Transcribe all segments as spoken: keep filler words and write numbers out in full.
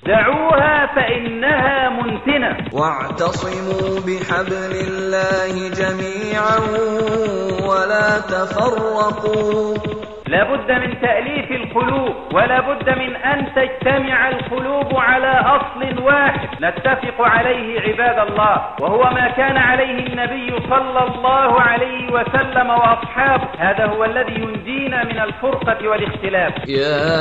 دعوها فإنها منتنة. واعتصموا بحبل الله جميعا ولا تفرقوا. لا بد من تأليف القلوب، ولا بد من أن تجتمع القلوب على أصل واحد نتفق عليه عباد الله، وهو ما كان عليه النبي صلى الله عليه وسلم وأصحابه. هذا هو الذي ينجينا من الفرقة والاختلاف. يا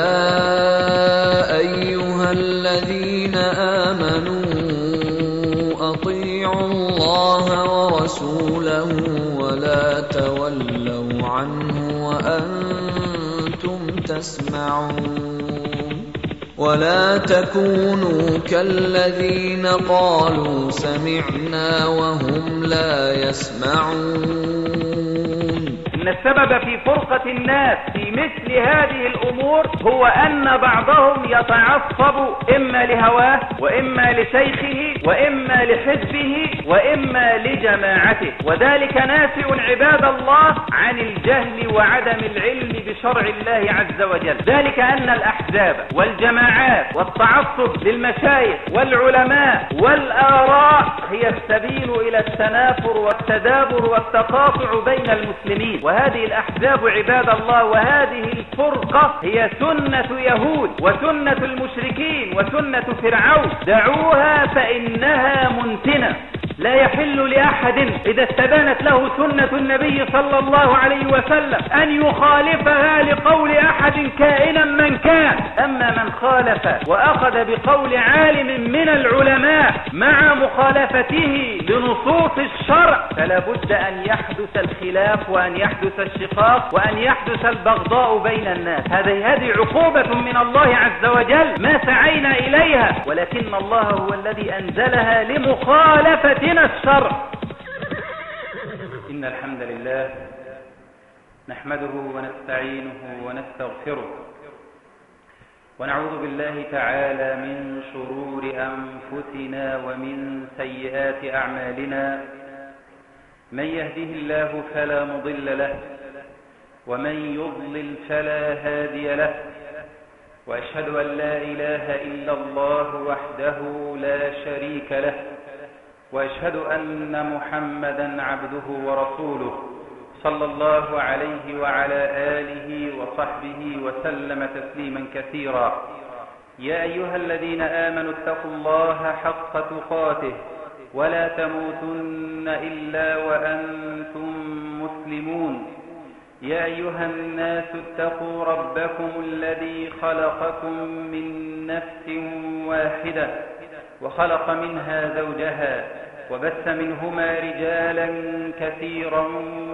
أيها الذين آمنوا أطيعوا الله ورسوله ولا تولوا عنه وأنتم تسمعون. ولا تكونوا كالذين قالوا سمعنا وهم لا يسمعون. إن السبب في فرقة الناس في مثل هذه الأمور هو أن بعضهم يتعصب إما لهواه وإما لشيخه وإما لحزبه وإما لجماعته، وذلك ناشئ عباد الله عن الجهل وعدم العلم بشرع الله عز وجل. ذلك أن الأحزاب والجماعات والتعصب للمشايخ والعلماء والآراء هي السبيل إلى التنافر والتدابر والتقاطع بين المسلمين. وهذه الأحزاب عباد الله وهذه الفرقة هي سنة يهود وسنة المشركين وسنة فرعون. دعوها فإنها منتنة. لا يحل لأحد إذا استبانت له سنة النبي صلى الله عليه وسلم أن يخالفها لقول أحد كائنا من كان. أما من خالف وأخذ بقول عالم من العلماء مع مخالفته لنصوص الشرع فلا بد أن يحدث الخلاف وأن يحدث الشقاق وأن يحدث البغضاء بين الناس. هذه هذه عقوبة من الله عز وجل ما سعينا إليها، ولكن الله هو الذي أنزلها لمخالفتنا الشرع. إن الحمد لله نحمده ونستعينه ونستغفره ونعوذ بالله تعالى من شرور أنفسنا ومن سيئات أعمالنا. من يهده الله فلا مضل له ومن يضلل فلا هادي له، وأشهد أن لا إله إلا الله وحده لا شريك له، وأشهد أن محمدا عبده ورسوله صلى الله عليه وعلى آله وصحبه وسلم تسليما كثيرا. يا أيها الذين آمنوا اتقوا الله حق تقاته ولا تموتن إلا وأنتم مسلمون. يا أيها الناس اتقوا ربكم الذي خلقكم من نفس واحدة وخلق منها زوجها وبث منهما رجالا كثيرا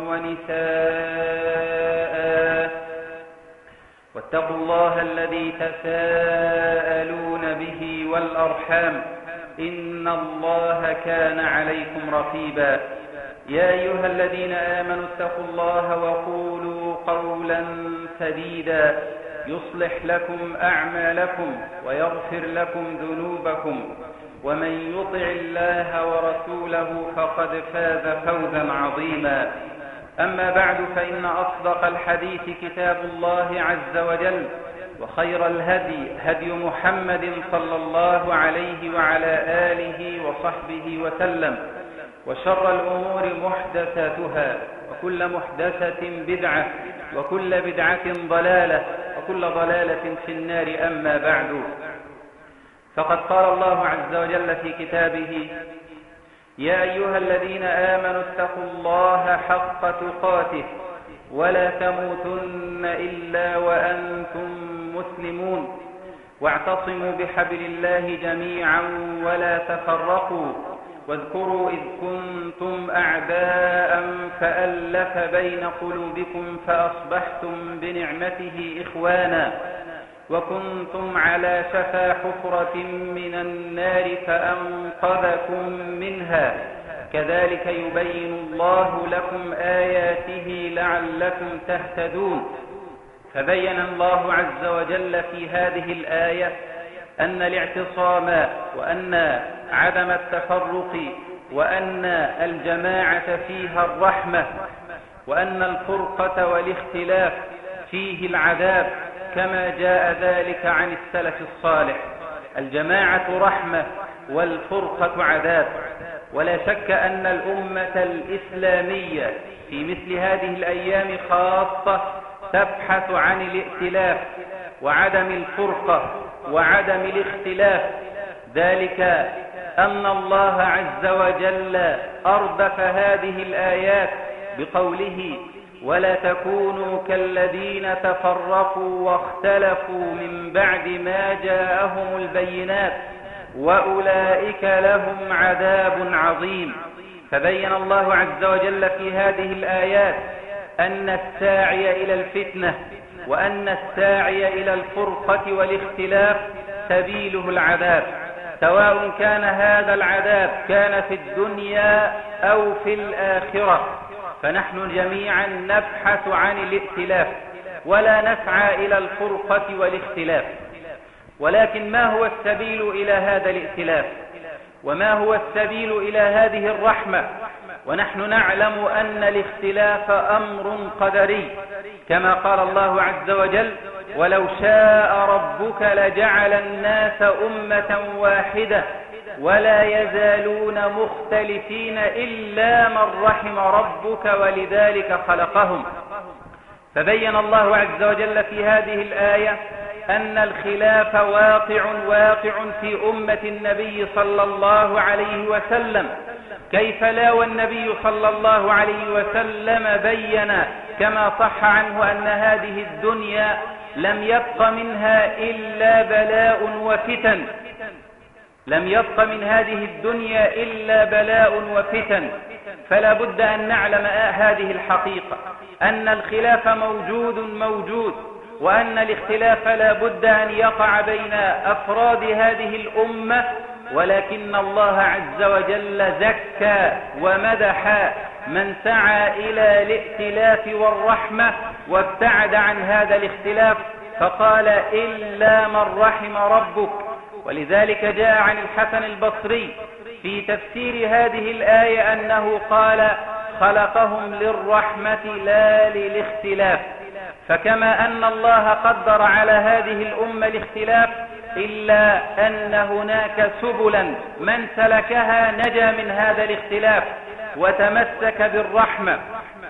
ونساء، واتقوا الله الذي تساءلون به والأرحام إن الله كان عليكم رقيبا. يا أيها الذين آمنوا اتقوا الله وقولوا قولا سديدا يصلح لكم أعمالكم ويغفر لكم ذنوبكم، ومن يطع الله ورسوله فقد فاز فوزا عظيما. أما بعد، فإن أصدق الحديث كتاب الله عز وجل، وخير الهدي هدي محمد صلى الله عليه وعلى آله وصحبه وسلم، وشر الأمور محدثاتها، وكل محدثة بدعة، وكل بدعة ضلالة، وكل ضلالة في النار. أما بعد، فقد قال الله عز وجل في كتابه: يا أيها الذين آمنوا اتقوا الله حق تقاته ولا تموتن إلا وأنتم مسلمون، واعتصموا بحبل الله جميعا ولا تفرقوا، واذكروا إذ كنتم أعداء فألف بين قلوبكم فأصبحتم بنعمته إخوانا، وكنتم على شفا حفرة من النار فأنقذكم منها، كذلك يبين الله لكم آياته لعلكم تهتدون. فبين الله عز وجل في هذه الآية أن الاعتصام وأن عدم التفرق وأن الجماعة فيها الرحمة، وأن الفرقة والاختلاف فيه العذاب، كما جاء ذلك عن السلف الصالح الجماعة رحمة والفرقة عذاب. ولا شك أن الأمة الإسلامية في مثل هذه الأيام خاصة تبحث عن الائتلاف وعدم الفرقة وعدم الاختلاف، ذلك أن الله عز وجل أردف هذه الآيات بقوله: ولا تكونوا كالذين تفرقوا واختلفوا من بعد ما جاءهم البينات وأولئك لهم عذاب عظيم. فبين الله عز وجل في هذه الآيات أن الساعي إلى الفتنة وأن الساعي إلى الفرقة والاختلاف سبيله العذاب، سواء كان هذا العذاب كان في الدنيا أو في الآخرة. فنحن جميعا نبحث عن الائتلاف ولا نسعى إلى الفرقة والاختلاف. ولكن ما هو السبيل إلى هذا الائتلاف؟ وما هو السبيل إلى هذه الرحمة؟ ونحن نعلم أن الاختلاف أمر قدري، كما قال الله عز وجل: ولو شاء ربك لجعل الناس أمة واحدة ولا يزالون مختلفين إلا من رحم ربك ولذلك خلقهم. فبين الله عز وجل في هذه الآية أن الخلاف واقع واقع في أمة النبي صلى الله عليه وسلم. كيف لا والنبي صلى الله عليه وسلم بين كما صح عنه أن هذه الدنيا لم يبق منها إلا بلاء وفتن، لم يبق من هذه الدنيا إلا بلاء وفتن. فلا بد أن نعلم هذه الحقيقة، أن الخلاف موجود موجود، وأن الاختلاف لا بد أن يقع بين أفراد هذه الأمة، ولكن الله عز وجل زكى ومدح من سعى إلى الائتلاف والرحمة وابتعد عن هذا الاختلاف، فقال: إلا من رحم ربك. ولذلك جاء عن الحسن البصري في تفسير هذه الآية أنه قال: خلقهم للرحمة لا للاختلاف. فكما أن الله قدر على هذه الأمة الاختلاف، إلا أن هناك سبلا من سلكها نجا من هذا الاختلاف وتمسك بالرحمة.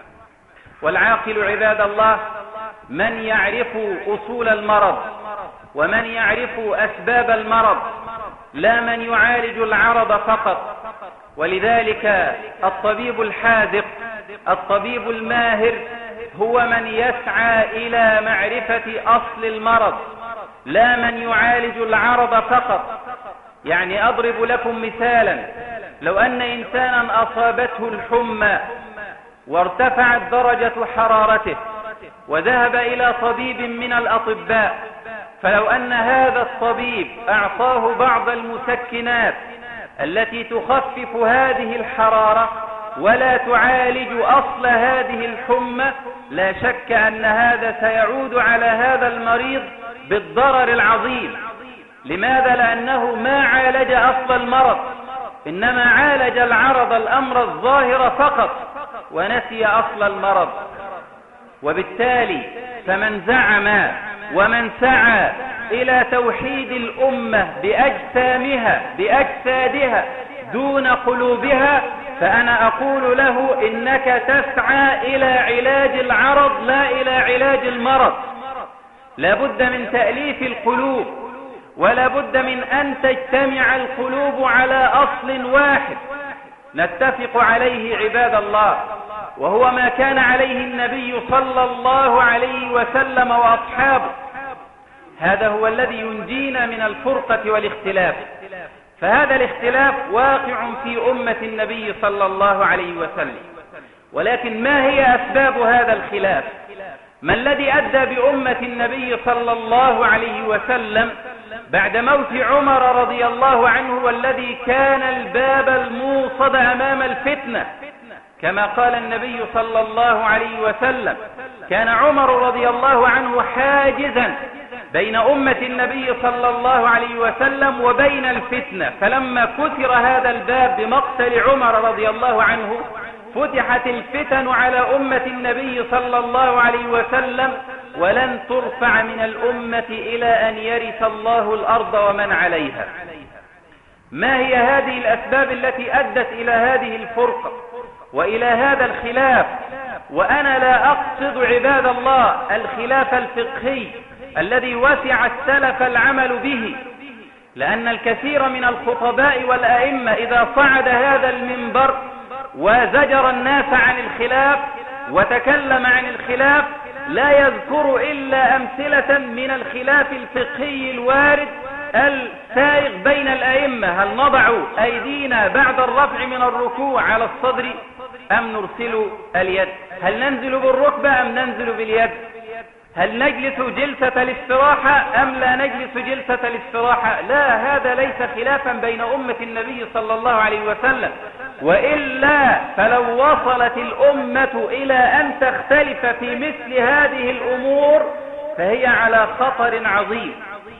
والعاقل عباد الله من يعرف أصول المرض ومن يعرف أسباب المرض، لا من يعالج العرض فقط. ولذلك الطبيب الحاذق الطبيب الماهر هو من يسعى إلى معرفة أصل المرض، لا من يعالج العرض فقط. يعني أضرب لكم مثالا: لو أن إنسانا أصابته الحمى وارتفعت درجة حرارته وذهب إلى طبيب من الأطباء، فلو أن هذا الطبيب أعطاه بعض المسكنات التي تخفف هذه الحرارة ولا تعالج أصل هذه الحمى، لا شك أن هذا سيعود على هذا المريض بالضرر العظيم. لماذا؟ لأنه ما عالج أصل المرض، إنما عالج العرض الأمر الظاهر فقط ونسي أصل المرض. وبالتالي فمن زعم ومن سعى إلى توحيد الأمة بأجسامها بأجسادها دون قلوبها، فأنا أقول له: إنك تسعى إلى علاج العرض لا إلى علاج المرض. لا بد من تأليف القلوب، ولا بد من أن تجتمع القلوب على أصل واحد نتفق عليه عباد الله، وهو ما كان عليه النبي صلى الله عليه وسلم وأصحابه. هذا هو الذي ينجينا من الفرقة والاختلاف. فهذا الاختلاف واقع في أمة النبي صلى الله عليه وسلم. ولكن ما هي أسباب هذا الخلاف؟ ما الذي أدى بأمة النبي صلى الله عليه وسلم بعد موت عمر رضي الله عنه، والذي كان الباب الموصد أمام الفتنة؟ كما قال النبي صلى الله عليه وسلم: كان عمر رضي الله عنه حاجزا بين أمة النبي صلى الله عليه وسلم وبين الفتنة، فلما كثر هذا الباب بمقتل عمر رضي الله عنه فتحت الفتن على أمة النبي صلى الله عليه وسلم، ولن ترفع من الأمة إلى أن يرث الله الأرض ومن عليها. ما هي هذه الأسباب التي أدت إلى هذه الفرقة وإلى هذا الخلاف؟ وأنا لا أقصد عباد الله الخلاف الفقهي الذي وسع السلف العمل به، لأن الكثير من الخطباء والأئمة إذا صعد هذا المنبر وزجر الناس عن الخلاف وتكلم عن الخلاف لا يذكر إلا أمثلة من الخلاف الفقهي الوارد السائغ بين الأئمة. هل نضع أيدينا بعد الرفع من الركوع على الصدر أم نرسل اليد؟ هل ننزل بالركبة أم ننزل باليد؟ هل نجلس جلسة الاستراحة أم لا نجلس جلسة الاستراحة؟ لا، هذا ليس خلافا بين أمة النبي صلى الله عليه وسلم، وإلا فلو وصلت الأمة إلى أن تختلف في مثل هذه الأمور فهي على خطر عظيم.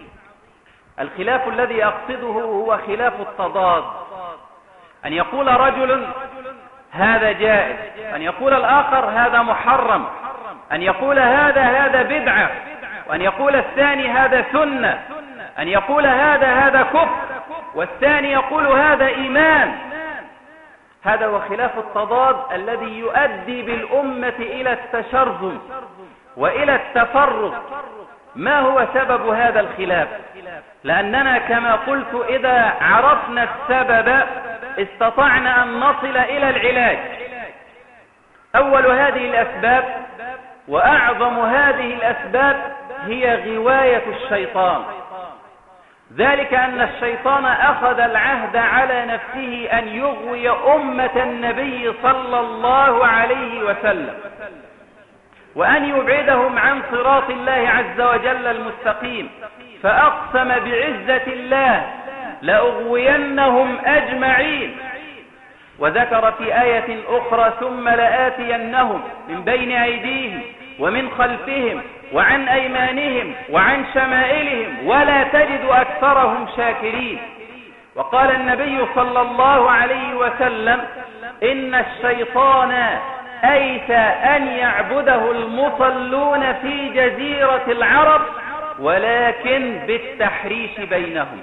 الخلاف الذي أقصده هو خلاف التضاد، أن يقول رجل هذا جائز، أن يقول الآخر هذا محرم، أن يقول هذا هذا بدعة، وأن يقول الثاني هذا سنة، أن يقول هذا هذا كفر، والثاني يقول هذا إيمان. هذا هو خلاف التضاد الذي يؤدي بالأمة إلى التشرذم وإلى التفرق. ما هو سبب هذا الخلاف؟ لأننا كما قلت إذا عرفنا السبب استطعنا أن نصل إلى العلاج. أول هذه الأسباب وأعظم هذه الأسباب هي غواية الشيطان، ذلك أن الشيطان أخذ العهد على نفسه أن يغوي أمة النبي صلى الله عليه وسلم وأن يبعدهم عن صراط الله عز وجل المستقيم، فأقسم بعزة الله لأغوينهم أجمعين. وذكر في آية أخرى ثم لآتينهم من بين أيديهم ومن خلفهم وعن أيمانهم وعن شمائلهم ولا تجد أكثرهم شاكرين. وقال النبي صلى الله عليه وسلم إن الشيطان أيس أن يعبده المصلون في جزيرة العرب ولكن بالتحريش بينهم.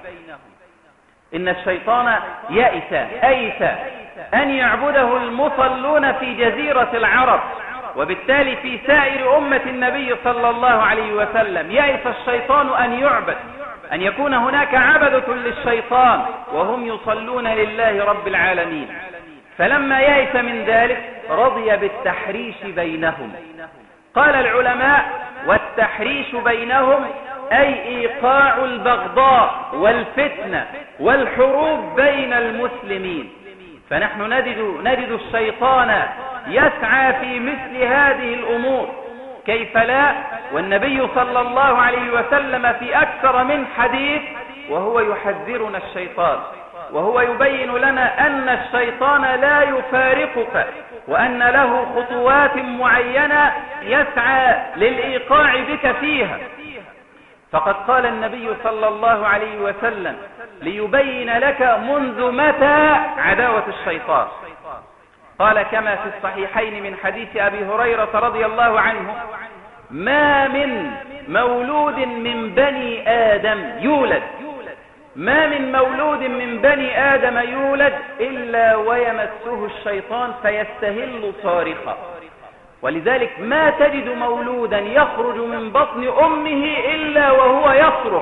إن الشيطان يأس أيس أن يعبده المصلون في جزيرة العرب، وبالتالي في سائر أمة النبي صلى الله عليه وسلم يأس الشيطان أن يعبد، أن يكون هناك عبدة للشيطان وهم يصلون لله رب العالمين. فلما يأس من ذلك رضي بالتحريش بينهم. قال العلماء والتحريش بينهم أي إيقاع البغضاء والفتنة والحروب بين المسلمين. فنحن نجد, نجد الشيطان يسعى في مثل هذه الأمور، كيف لا؟ والنبي صلى الله عليه وسلم في أكثر من حديث وهو يحذرنا الشيطان، وهو يبين لنا أن الشيطان لا يفارقك وأن له خطوات معينة يسعى للإيقاع بك فيها. فقد قال النبي صلى الله عليه وسلم ليبين لك منذ متى عداوة الشيطان. قال كما في الصحيحين من حديث أبي هريرة رضي الله عنه ما من مولود من بني آدم يولد ما من مولود من بني آدم يولد إلا ويمسه الشيطان فيستهل صارخا. ولذلك ما تجد مولودا يخرج من بطن أمه إلا وهو يصرخ.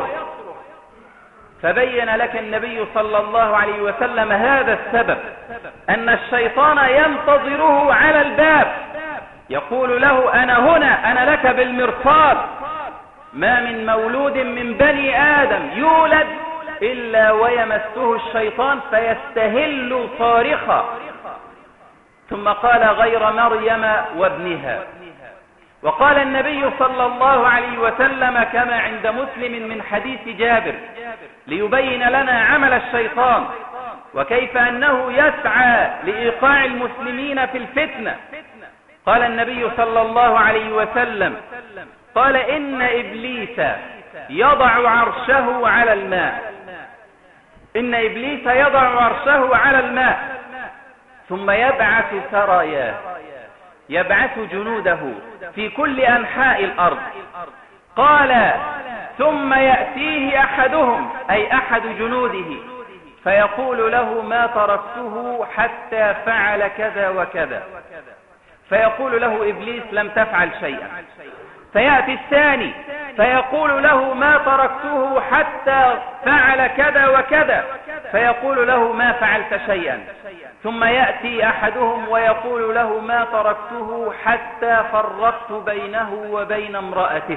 فبين لك النبي صلى الله عليه وسلم هذا السبب، أن الشيطان ينتظره على الباب يقول له أنا هنا، أنا لك بالمرصاد. ما من مولود من بني آدم يولد إلا ويمسه الشيطان فيستهل صارخا. ثم قال غير مريم وابنها. وقال النبي صلى الله عليه وسلم كما عند مسلم من حديث جابر ليبين لنا عمل الشيطان وكيف أنه يسعى لإيقاع المسلمين في الفتنة. قال النبي صلى الله عليه وسلم قال إن إبليس يضع عرشه على الماء إن إبليس يضع عرشه على الماء ثم يبعث سراياه يبعث جنوده في كل أنحاء الأرض. قال ثم يأتيه أحدهم أي أحد جنوده فيقول له ما تركته حتى فعل كذا وكذا، فيقول له إبليس لم تفعل شيئا. فيأتي الثاني فيقول له ما تركته حتى فعل كذا وكذا، فيقول له ما فعلت شيئا. ثم يأتي أحدهم ويقول له ما تركته حتى فرقت بينه وبين امرأته،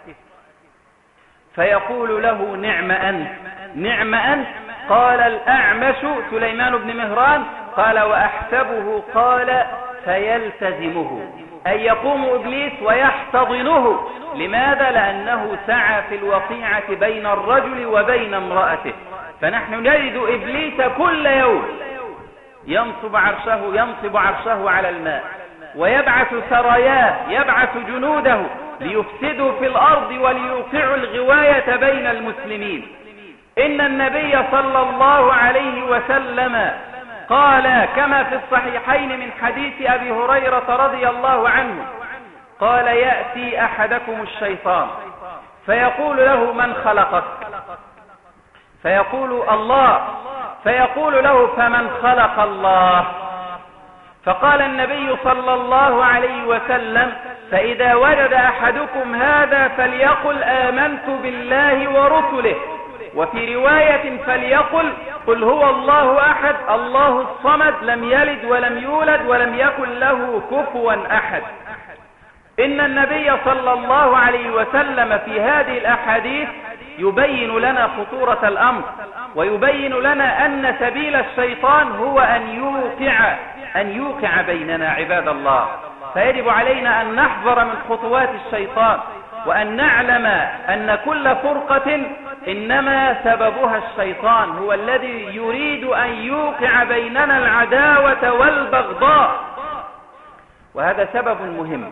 فيقول له نعم أنت نعم أنت. قال الأعمش سليمان بن مهران قال وأحسبه قال فيلتزمه، أي يقوم إبليس ويحتضنه. لماذا؟ لأنه سعى في الوقيعة بين الرجل وبين امرأته. فنحن نجد إبليس كل يوم ينصب عرشه ينصب عرشه على الماء، ويبعث سراياه يبعث جنوده ليفسدوا في الأرض وليوقعوا الغواية بين المسلمين. إن النبي صلى الله عليه وسلم قال كما في الصحيحين من حديث أبي هريرة رضي الله عنه قال يأتي أحدكم الشيطان فيقول له من خلقك؟ فيقول الله. فيقول له فمن خلق الله؟ فقال النبي صلى الله عليه وسلم فإذا وجد أحدكم هذا فليقل آمنت بالله ورسله، وفي رواية فليقل قل هو الله أحد الله الصمد لم يلد ولم يولد ولم يكن له كفوا أحد. إن النبي صلى الله عليه وسلم في هذه الأحاديث يبين لنا خطورة الأمر، ويبين لنا أن سبيل الشيطان هو أن يوقع أن يوقع بيننا عباد الله. فيجب علينا أن نحذر من خطوات الشيطان، وأن نعلم أن كل فرقة إنما سببها الشيطان، هو الذي يريد أن يوقع بيننا العداوة والبغضاء، وهذا سبب مهم.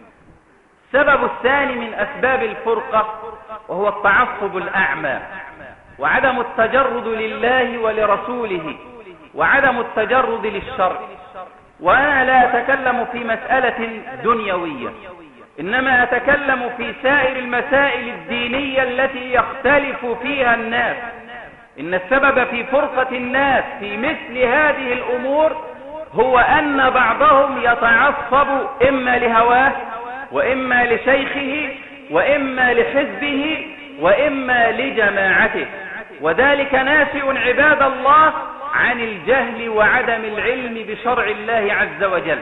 السبب الثاني من أسباب الفرقة وهو التعصب الأعمى، وعدم التجرد لله ولرسوله، وعدم التجرد للشرع. وأنا لا أتكلم في مسألة دنيوية، إنما أتكلم في سائر المسائل الدينية التي يختلف فيها الناس. إن السبب في فرقة الناس في مثل هذه الأمور هو أن بعضهم يتعصب إما لهواه، وإما لشيخه، وإما لحزبه، وإما لجماعته، وذلك ناشئ عباد الله عن الجهل وعدم العلم بشرع الله عز وجل.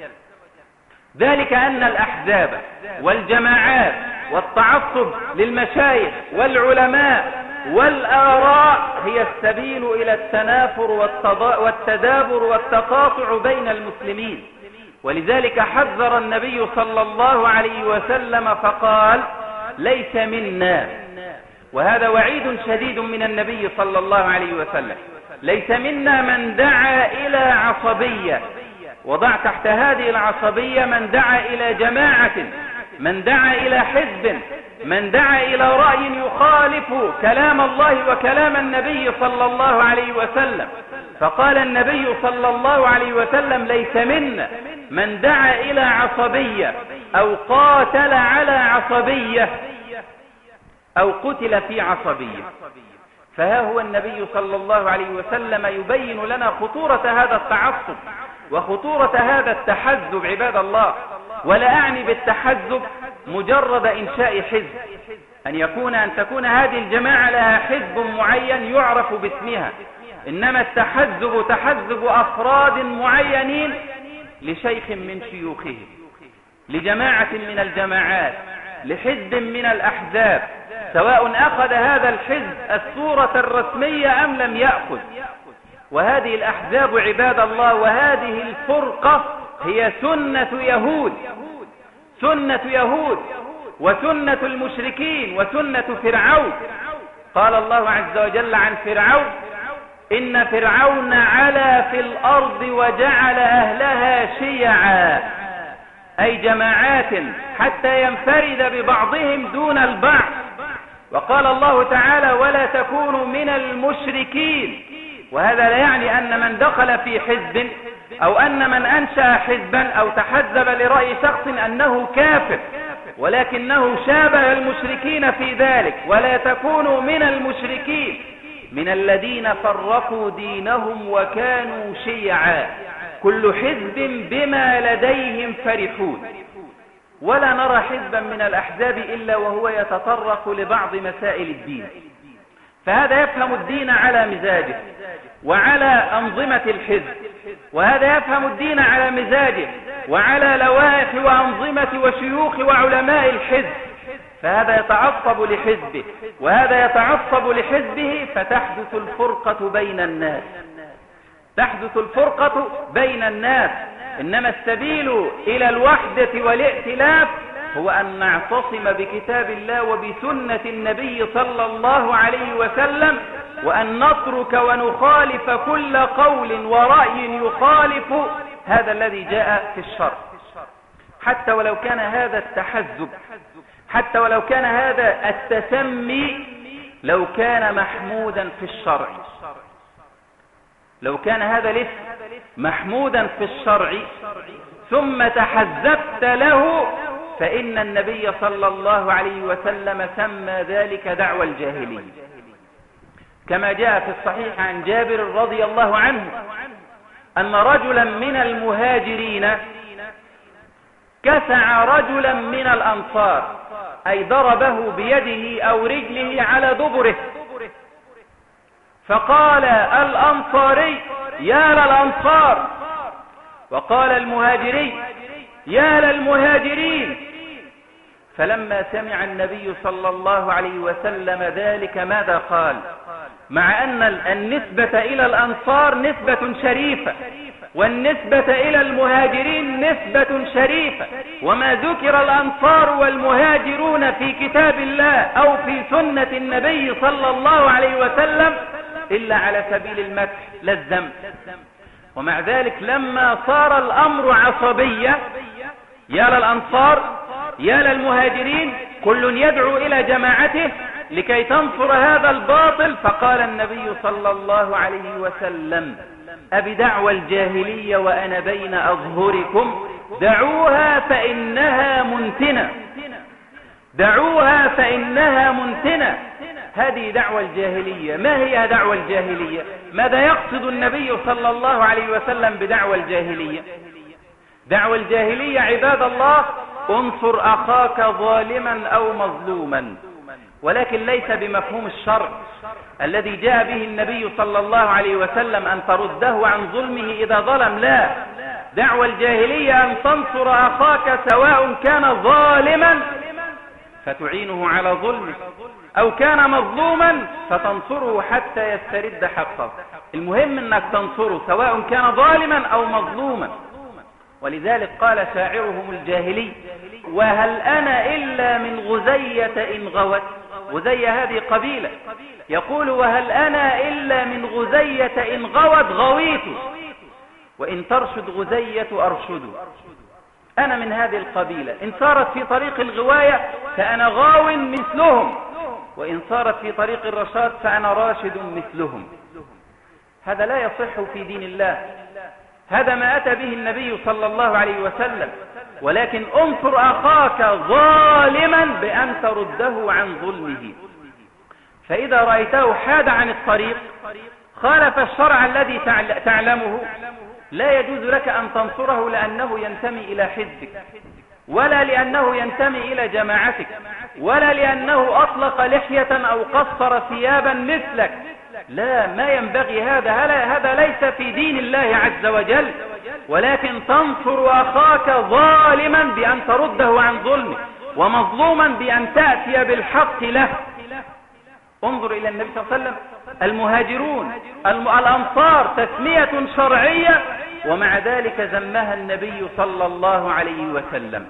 ذلك أن الأحزاب والجماعات والتعصب للمشايخ والعلماء والآراء هي السبيل إلى التنافر والتدابر والتقاطع بين المسلمين. ولذلك حذر النبي صلى الله عليه وسلم فقال ليس منا، وهذا وعيد شديد من النبي صلى الله عليه وسلم، ليس منا من دعا إلى عصبية، وضع تحت هذه العصبية من دعا إلى جماعة، من دعا إلى حزب، من دعا إلى رأي يخالف كلام الله وكلام النبي صلى الله عليه وسلم. فقال النبي صلى الله عليه وسلم ليس منا من دعا إلى عصبية أو قاتل على عصبية أو قتل في عصبية. فها هو النبي صلى الله عليه وسلم يبين لنا خطورة هذا التعصب وخطورة هذا التحزب عباد الله. ولا أعني بالتحزب مجرد إنشاء حزب، أن يكون أن تكون هذه الجماعة لها حزب معين يعرف باسمها، إنما التحزب تحزب أفراد معينين لشيخ من شيوخه، لجماعة من الجماعات، لحزب من الأحزاب، سواء أخذ هذا الحزب الصورة الرسمية أم لم يأخذ. وهذه الأحزاب عباد الله وهذه الفرقة هي سنة يهود، سنة يهود وسنة المشركين وسنة فرعون. قال الله عز وجل عن فرعون إن فرعون علا في الأرض وجعل أهلها شيعا، أي جماعات حتى ينفرد ببعضهم دون البعض. وقال الله تعالى ولا تكونوا من المشركين، وهذا لا يعني أن من دخل في حزب أو أن من أنشأ حزبا أو تحزب لرأي شخص أنه كافر، ولكنه شابه المشركين في ذلك. ولا تكونوا من المشركين من الذين فرقوا دينهم وكانوا شيعا كل حزب بما لديهم فرحون. ولا نرى حزبا من الأحزاب إلا وهو يتطرق لبعض مسائل الدين، فهذا يفهم الدين على مزاجه وعلى أنظمة الحزب، وهذا يفهم الدين على مزاجه وعلى لوائح وأنظمة وشيوخ وعلماء الحزب، فهذا يتعصب لحزبه وهذا يتعصب لحزبه، فتحدث الفرقة بين الناس تحدث الفرقة بين الناس. إنما السبيل إلى الوحدة والائتلاف هو أن نعتصم بكتاب الله وبسنة النبي صلى الله عليه وسلم، وأن نترك ونخالف كل قول ورأي يخالف هذا الذي جاء في الشرع، حتى ولو كان هذا التحزب، حتى ولو كان هذا التسمي لو كان محمودا في الشرع، لو كان هذا الاسم محمودا في الشرع ثم تحزبت له، فإن النبي صلى الله عليه وسلم سمى ذلك دعوى الجاهلية، كما جاء في الصحيح عن جابر رضي الله عنه أن رجلا من المهاجرين كسع رجلا من الأنصار، أي ضربه بيده أو رجله على دبره، فقال الأنصاري يا للأنصار، وقال المهاجري يا للمهاجرين. فلما سمع النبي صلى الله عليه وسلم ذلك ماذا قال؟ مع أن النسبة إلى الأنصار نسبة شريفة والنسبة إلى المهاجرين نسبة شريفة، وما ذكر الأنصار والمهاجرون في كتاب الله أو في سنة النبي صلى الله عليه وسلم إلا على سبيل المدح لا الذم. ومع ذلك لما صار الأمر عصبية، يا للأنصار يا للمهاجرين، كل يدعو إلى جماعته لكي تنصر هذا الباطل، فقال النبي صلى الله عليه وسلم أبدعوى الجاهلية وأنا بين أظهركم، دعوها فإنها منتنة، دعوها فإنها منتنة. هذه دعوة الجاهلية. ما هي دعوة الجاهلية؟ ماذا يقصد النبي صلى الله عليه وسلم بدعوة الجاهلية؟ دعوة الجاهلية عباد الله انصر أخاك ظالما أو مظلوما، ولكن ليس بمفهوم الشرع الذي جاء به النبي صلى الله عليه وسلم أن ترده عن ظلمه إذا ظلم، لا، دعوة الجاهلية أن تنصر أخاك سواء كان ظالما فتعينه على ظلمه أو كان مظلوما فتنصره حتى يسترد حقه. المهم أنك تنصره سواء كان ظالما أو مظلوما. ولذلك قال شاعرهم الجاهلي وهل أنا إلا من غزية إن غوت. غزية هذه قبيلة، يقول وهل أنا إلا من غزية إن غوت غويت وإن ترشد غزية أرشد. أنا من هذه القبيلة، إن صارت في طريق الغواية فأنا غاو مثلهم، وإن صارت في طريق الرشاد فأنا راشد مثلهم. هذا لا يصح في دين الله، هذا ما أتى به النبي صلى الله عليه وسلم. ولكن انصر أخاك ظالما بأن ترده عن ظلمه، فإذا رأيته حاد عن الطريق خالف الشرع الذي تعلمه لا يجوز لك أن تنصره لأنه ينتمي إلى حزبك، ولا لأنه ينتمي إلى جماعتك، ولا لأنه أطلق لحية أو قصر ثيابا مثلك. لا، ما ينبغي هذا، هذا ليس في دين الله عز وجل. ولكن تنصر أخاك ظالما بأن ترده عن ظلمه، ومظلوما بأن تأتي بالحق له. انظر إلى النبي صلى الله عليه وسلم، المهاجرون الأنصار تسمية شرعية، ومع ذلك ذمها النبي صلى الله عليه وسلم.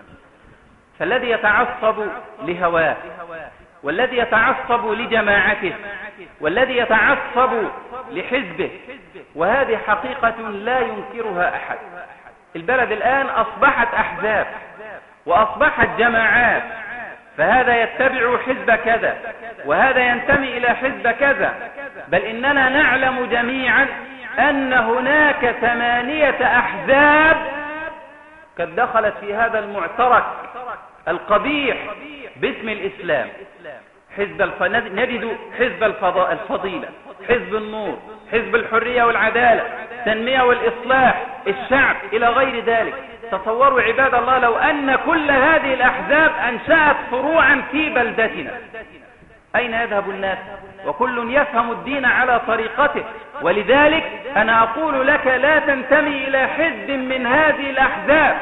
فالذي يتعصب لهواه، والذي يتعصب لجماعته، والذي يتعصب لحزبه، وهذه حقيقة لا ينكرها أحد. البلد الآن أصبحت أحزاب وأصبحت جماعات، فهذا يتبع حزب كذا وهذا ينتمي إلى حزب كذا، بل إننا نعلم جميعا أن هناك ثمانية أحزاب قد دخلت في هذا المعترك القبيح باسم الإسلام. حزب الف... نجد حزب الفضاء الفضيلة، حزب النور، حزب الحرية والعدالة، التنمية والإصلاح، الشعب، إلى غير ذلك. تصوروا عباد الله لو أن كل هذه الأحزاب أنشأت فروعا في بلدتنا، أين يذهب الناس؟ وكل يفهم الدين على طريقته. ولذلك أنا أقول لك لا تنتمي إلى حزب من هذه الأحزاب،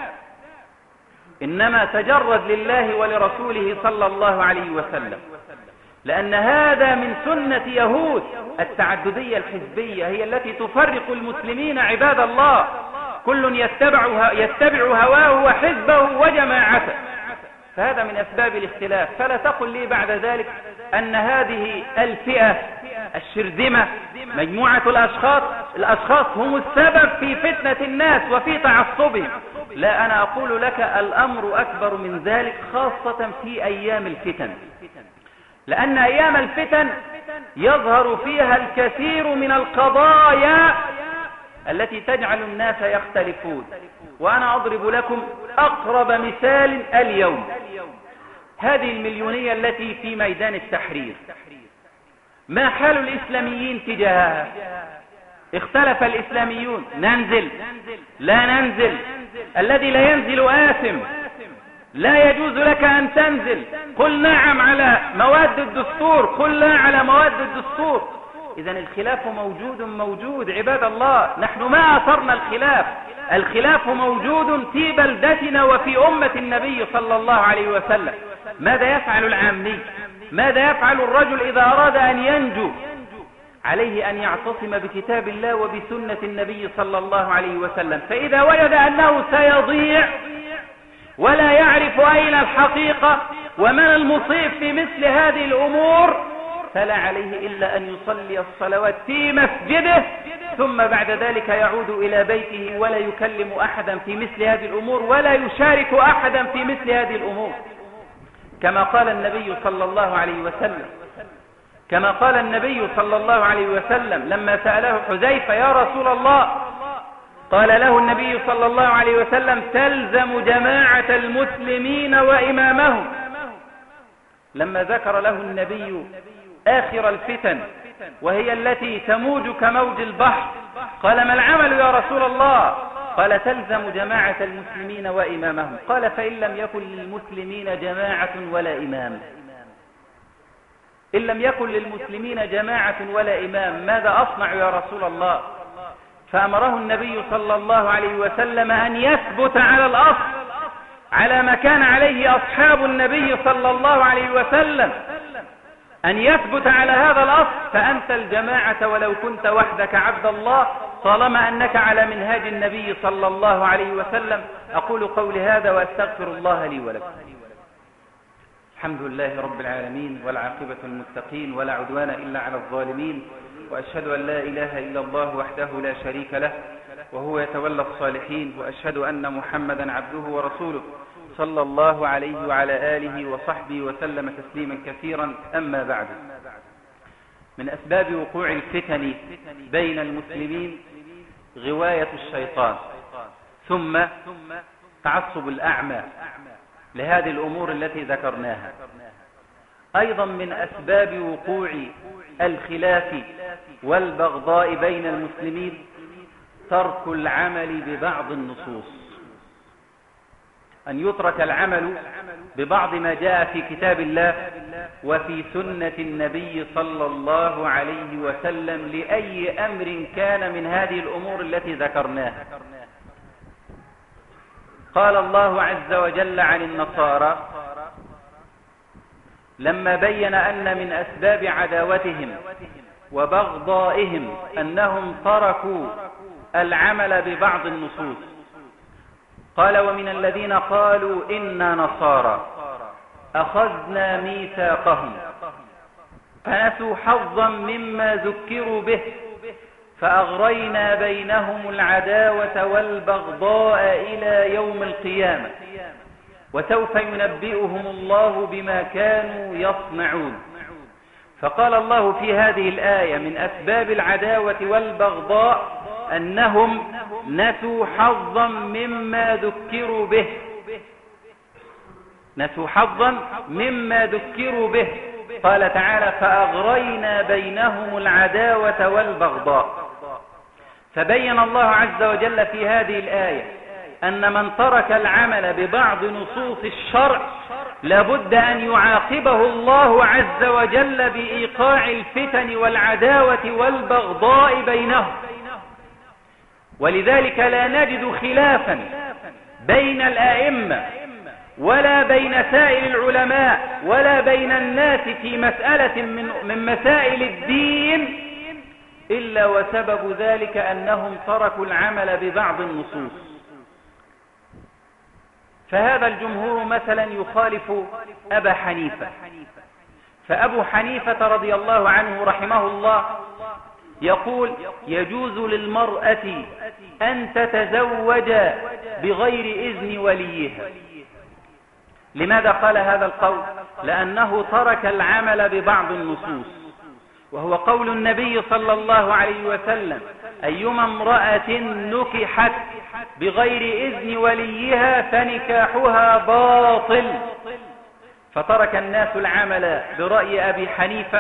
إنما تجرد لله ولرسوله صلى الله عليه وسلم، لأن هذا من سنة يهود. التعددية الحزبية هي التي تفرق المسلمين عباد الله، كل يتبع يتبع هواه وحزبه وجماعته، فهذا من أسباب الاختلاف. فلا تقل لي بعد ذلك أن هذه الفئة الشرذمة مجموعة الأشخاص الأشخاص هم السبب في فتنة الناس وفي تعصبهم. لا، أنا أقول لك الأمر أكبر من ذلك، خاصة في أيام الفتن، لأن أيام الفتن يظهر فيها الكثير من القضايا التي تجعل الناس يختلفون. وأنا أضرب لكم أقرب مثال اليوم، هذه المليونية التي في ميدان التحرير، ما حال الإسلاميين تجاهها؟ اختلف الإسلاميون، ننزل لا ننزل، الذي لا ينزل آثم، لا يجوز لك أن تنزل، قل نعم على مواد الدستور، قل لا على مواد الدستور. إذن الخلاف موجود موجود عباد الله، نحن ما أثرنا الخلاف، الخلاف موجود في بلدتنا وفي أمة النبي صلى الله عليه وسلم. ماذا يفعل العامي؟ ماذا يفعل الرجل إذا أراد أن ينجو؟ عليه أن يعتصم بكتاب الله وبسنة النبي صلى الله عليه وسلم. فإذا وجد أنه سيضيع ولا يعرف أين الحقيقة ومن المصيب في مثل هذه الأمور، فلا عليه إلا أن يصلي الصلوات في مسجده، ثم بعد ذلك يعود إلى بيته ولا يكلم أحدا في مثل هذه الأمور ولا يشارك أحدا في مثل هذه الأمور، كما قال النبي صلى الله عليه وسلم كما قال النبي صلى الله عليه وسلم لما سأله حذيفة: يا رسول الله، قال له النبي صلى الله عليه وسلم: تلزم جماعة المسلمين وإمامهم. لما ذكر له النبي آخر الفتن وهي التي تموج كموج البحر، قال: ما العمل يا رسول الله؟ قال: تلزم جماعة المسلمين وإمامهم. قال: فإن لم يكن للمسلمين جماعة ولا إمام، إن لم يكن للمسلمين جماعة ولا إمام ماذا أصنع يا رسول الله؟ فأمره النبي صلى الله عليه وسلم أن يثبت على الأصل، على ما كان عليه أصحاب النبي صلى الله عليه وسلم، أن يثبت على هذا الأصل، فأنت الجماعة ولو كنت وحدك عبد الله، طالما أنك على منهاج النبي صلى الله عليه وسلم. أقول قولي هذا وأستغفر الله لي ولكم. الحمد لله رب العالمين، والعاقبة المتقين، ولا عدوان إلا على الظالمين، وأشهد أن لا إله إلا الله وحده لا شريك له، وهو يتولى الصالحين، وأشهد أن محمدا عبده ورسوله صلى الله عليه وعلى آله وصحبه وسلم تسليما كثيرا. أما بعد، من أسباب وقوع الفتن بين المسلمين غواية الشيطان، ثم تعصب الأعمى لهذه الأمور التي ذكرناها. أيضا من أسباب وقوع الخلاف والبغضاء بين المسلمين ترك العمل ببعض النصوص، أن يترك العمل ببعض ما جاء في كتاب الله وفي سنة النبي صلى الله عليه وسلم لأي أمر كان من هذه الأمور التي ذكرناها. قال الله عز وجل عن النصارى لما بين أن من أسباب عداوتهم وبغضائهم أنهم تركوا العمل ببعض النصوص، قال: ومن الذين قالوا إنا نصارى أخذنا ميثاقهم فنسوا حظا مما ذكروا به فأغرينا بينهم العداوة والبغضاء إلى يوم القيامة وسوف ينبئهم الله بما كانوا يصنعون. فقال الله في هذه الآية من أسباب العداوة والبغضاء أنهم نسوا حظا مما ذكروا به نسوا حظا مما ذكروا به قال تعالى فأغرينا بينهم العداوة والبغضاء. فبين الله عز وجل في هذه الآية أن من ترك العمل ببعض نصوص الشرع لابد أن يعاقبه الله عز وجل بإيقاع الفتن والعداوة والبغضاء بينهم. ولذلك لا نجد خلافا بين الآئمة ولا بين سائر العلماء ولا بين الناس في مسألة من, من مسائل الدين إلا وسبب ذلك أنهم تركوا العمل ببعض النصوص. فهذا الجمهور مثلا يخالف أبا حنيفة، فأبو حنيفة رضي الله عنه رحمه الله يقول يجوز للمرأة أن تتزوج بغير إذن وليها. لماذا قال هذا القول؟ لأنه ترك العمل ببعض النصوص، وهو قول النبي صلى الله عليه وسلم أيما امرأة نكحت بغير إذن وليها فنكاحها باطل. فترك الناس العمل برأي أبي حنيفة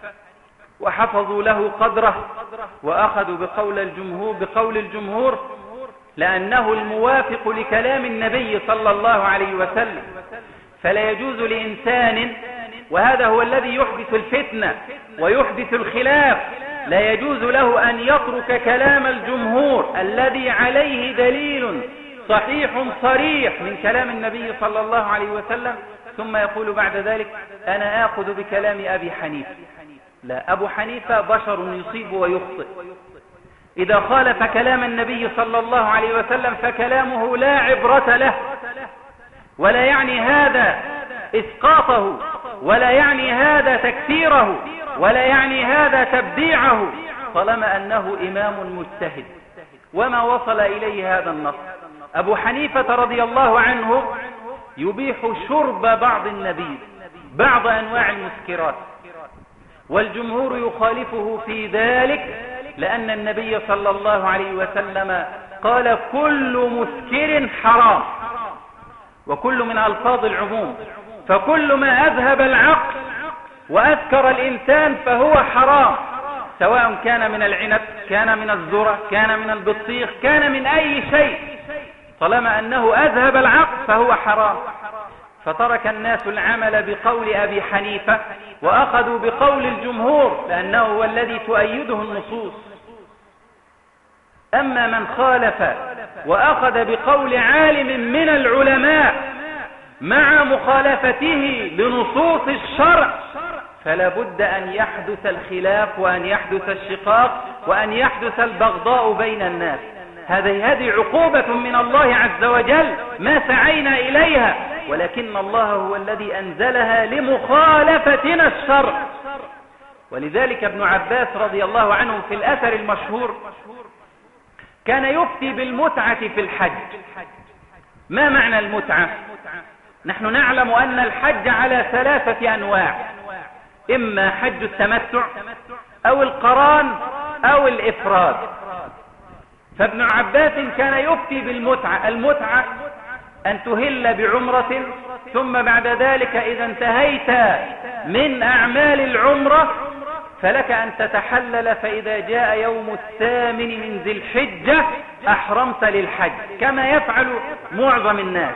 وحفظوا له قدره وأخذوا بقول الجمهور بقول الجمهور لأنه الموافق لكلام النبي صلى الله عليه وسلم. فلا يجوز لإنسان، وهذا هو الذي يحدث الفتنة ويحدث الخلاف، لا يجوز له أن يترك كلام الجمهور الذي عليه دليل صحيح صريح من كلام النبي صلى الله عليه وسلم ثم يقول بعد ذلك أنا آخذ بكلام أبي حنيفة. لا، أبو حنيفة بشر يصيب ويخطئ. إذا خالف كلام النبي صلى الله عليه وسلم فكلامه لا عبرة له، ولا يعني هذا إسقاطه، ولا يعني هذا تكفيره، ولا يعني هذا تبديعه، طالما أنه إمام مجتهد وما وصل إليه هذا النص. أبو حنيفة رضي الله عنه يبيح شرب بعض النبيذ، بعض أنواع المسكرات، والجمهور يخالفه في ذلك لأن النبي صلى الله عليه وسلم قال كل مسكر حرام، وكل من ألفاظ العموم، فكل ما أذهب العقل وأذكر الإنسان فهو حرام، سواء كان من العنب، كان من الذرة، كان من البطيخ، كان من أي شيء، طالما أنه أذهب العقل فهو حرام. فترك الناس العمل بقول أبي حنيفة وأخذوا بقول الجمهور لأنه هو الذي تؤيده النصوص. أما من خالف وأخذ بقول عالم من العلماء مع مخالفته لنصوص الشرع فلا بد أن يحدث الخلاف وأن يحدث الشقاق وأن يحدث البغضاء بين الناس. هذه هذه عقوبة من الله عز وجل ما سعينا إليها، ولكن الله هو الذي أنزلها لمخالفتنا الشرع. ولذلك ابن عباس رضي الله عنه في الأثر المشهور كان يفتي بالمتعة في الحج. ما معنى المتعة؟ نحن نعلم أن الحج على ثلاثة أنواع، إما حج التمتع أو القران أو الإفراد. فابن عباس كان يفتي بالمتعة. المتعة أن تهل بعمرة ثم بعد ذلك إذا انتهيت من أعمال العمرة فلك أن تتحلل، فإذا جاء يوم الثامن من ذي الحجة أحرمت للحج كما يفعل معظم الناس.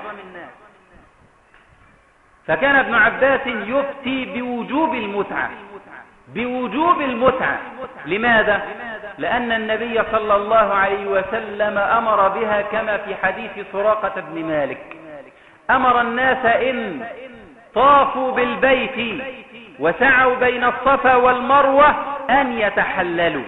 فكان ابن عباس يفتي بوجوب المتعة، بوجوب المتعة. لماذا؟ لأن النبي صلى الله عليه وسلم أمر بها كما في حديث سراقة بن مالك، أمر الناس إن طافوا بالبيت وسعوا بين الصفا والمروة أن يتحللوا.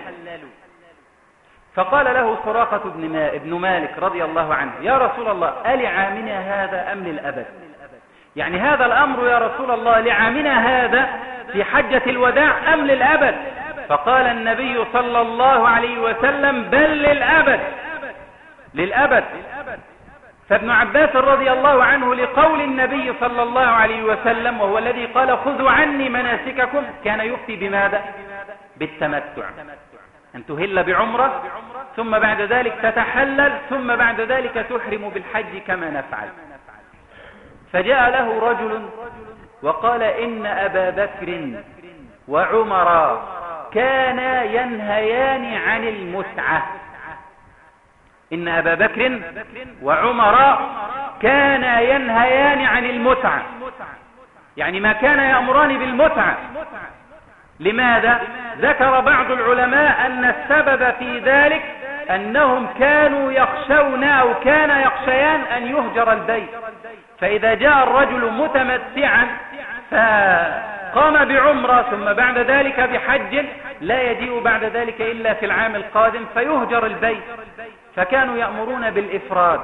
فقال له سراقة بن مالك رضي الله عنه يا رسول الله ألعامنا هذا أم للأبد؟ يعني هذا الأمر يا رسول الله لعامنا هذا في حجة الوداع أم للأبد؟ فقال النبي صلى الله عليه وسلم بل للأبد، للأبد. فابن عباس رضي الله عنه لقول النبي صلى الله عليه وسلم، وهو الذي قال خذوا عني مناسككم، كان يفتي بماذا؟ بالتمتع، أن تهل بعمرة ثم بعد ذلك تتحلل ثم بعد ذلك تحرم بالحج كما نفعل. فجاء له رجل وقال إن أبا بكر وعمر كانا ينهيان عن المتعة. إن أبا بكر وعمر كانا ينهيان عن المتعة، يعني ما كان يأمران بالمتعة. لماذا؟ ذكر بعض العلماء أن السبب في ذلك أنهم كانوا يخشون أو كان يخشيان أن يهجر البيت، فإذا جاء الرجل متمتعا فقام بعمرة ثم بعد ذلك بحج لا يجيء بعد ذلك إلا في العام القادم فيهجر البيت، فكانوا يأمرون بالإفراد.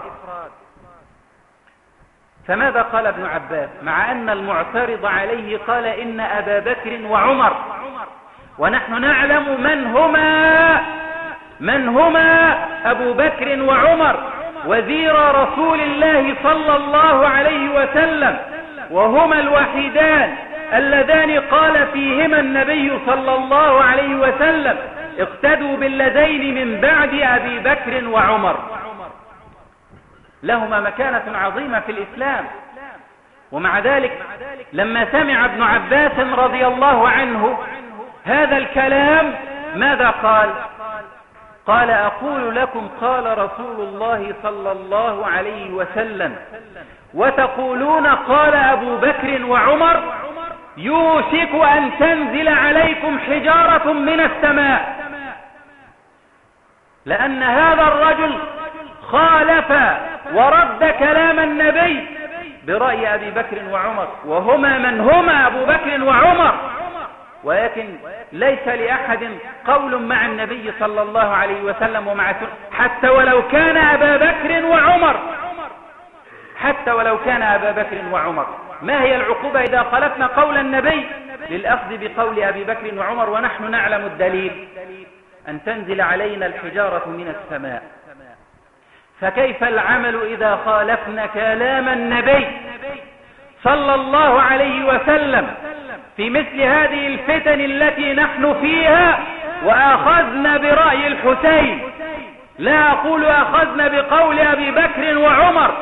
فماذا قال ابن عباس مع أن المعترض عليه قال إن أبا بكر وعمر، ونحن نعلم من هما من هما أبو بكر وعمر وزير رسول الله صلى الله عليه وسلم، وهما الوحيدان اللذان قال فيهما النبي صلى الله عليه وسلم اقتدوا بالذين من بعد أبي بكر وعمر. لهما مكانة عظيمة في الإسلام. ومع ذلك لما سمع ابن عباس رضي الله عنه هذا الكلام ماذا قال؟ قال أقول لكم قال رسول الله صلى الله عليه وسلم وتقولون قال أبو بكر وعمر، يوشك أن تنزل عليكم حجارة من السماء، لأن هذا الرجل خالف ورد كلام النبي برأي أبي بكر وعمر، وهما من هما أبو بكر وعمر، ولكن ليس لأحد قول مع النبي صلى الله عليه وسلم ومع حتى ولو كان أبا بكر وعمر حتى ولو كان أبا بكر وعمر. ما هي العقوبة إذا خالفنا قول النبي؟ للأخذ بقول أبي بكر وعمر، ونحن نعلم الدليل أن تنزل علينا الحجارة من السماء. فكيف العمل إذا خالفنا كلام النبي صلى الله عليه وسلم في مثل هذه الفتن التي نحن فيها وأخذنا برأي الحسين؟ لا أقول أخذنا بقول أبي بكر وعمر